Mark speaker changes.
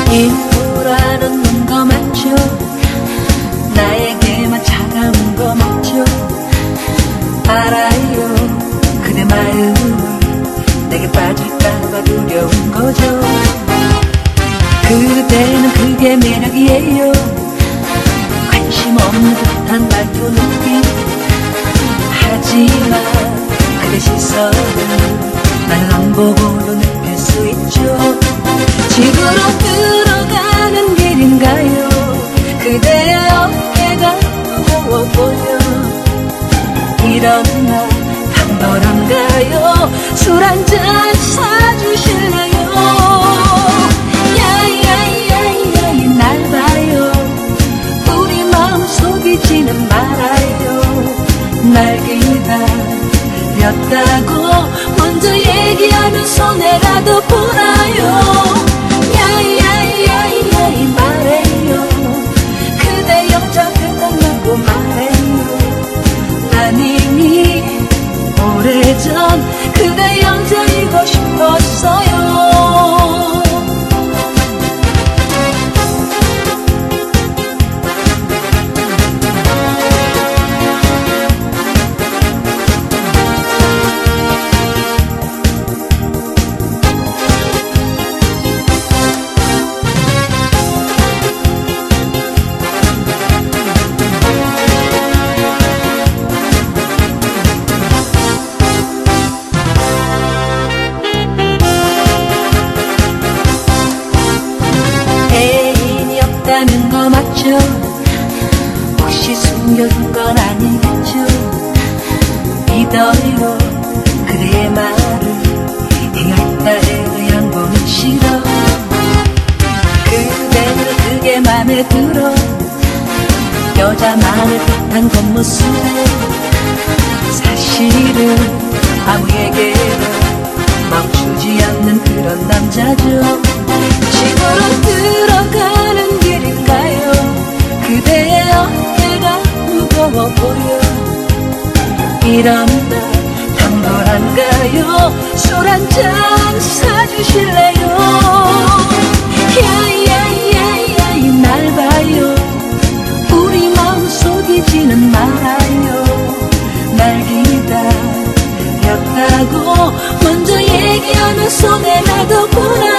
Speaker 1: 일부라는 거 맞죠? 나에게만 차가운 거 맞죠? 알아요 그대 마음이 내게 빠질까봐 두려운 거죠. 그대는 그게 매력이에요. 관심 없는 듯한 말투 느낌. 하지만 그대 시선을 나는 안 보고도 느낄 수 있죠. 집으로 들어가는 길인가요? 그대의 어깨가 무거워 보여. 이런 날 당돌한가요? 술 한잔 사주실래요? 야야야야 날 봐요. 우리 마음 속이지는 말아요. 날 기다렸다고 먼저 얘기하면 손해라도 보나요? 야야야야 말해요. 그대 여자 생각나고 말해요. 난 이미 오래전 그대 여자이고 싶었어요. 다는 거 맞죠? 혹시 숨겨둔 건 아니겠죠? 믿어요 그대의 말을. 이랬다 해도 양보는 싫어. 그대는 그게 맘에 들어. 여자 마음을 뜻한 겉모습에 사실은 아무에게도 멈추지 않는 그런 남자죠. 집으로 들어가는 길인가요? 그대의 어깨가 무거워 보여. 이런 날 당돌한가요? 술 한잔 사주실래요? 야야야야 날 봐요. 우리 마음 속이지는 말아요. 날 기다렸다고 먼저 얘기하면 손해라도 보나.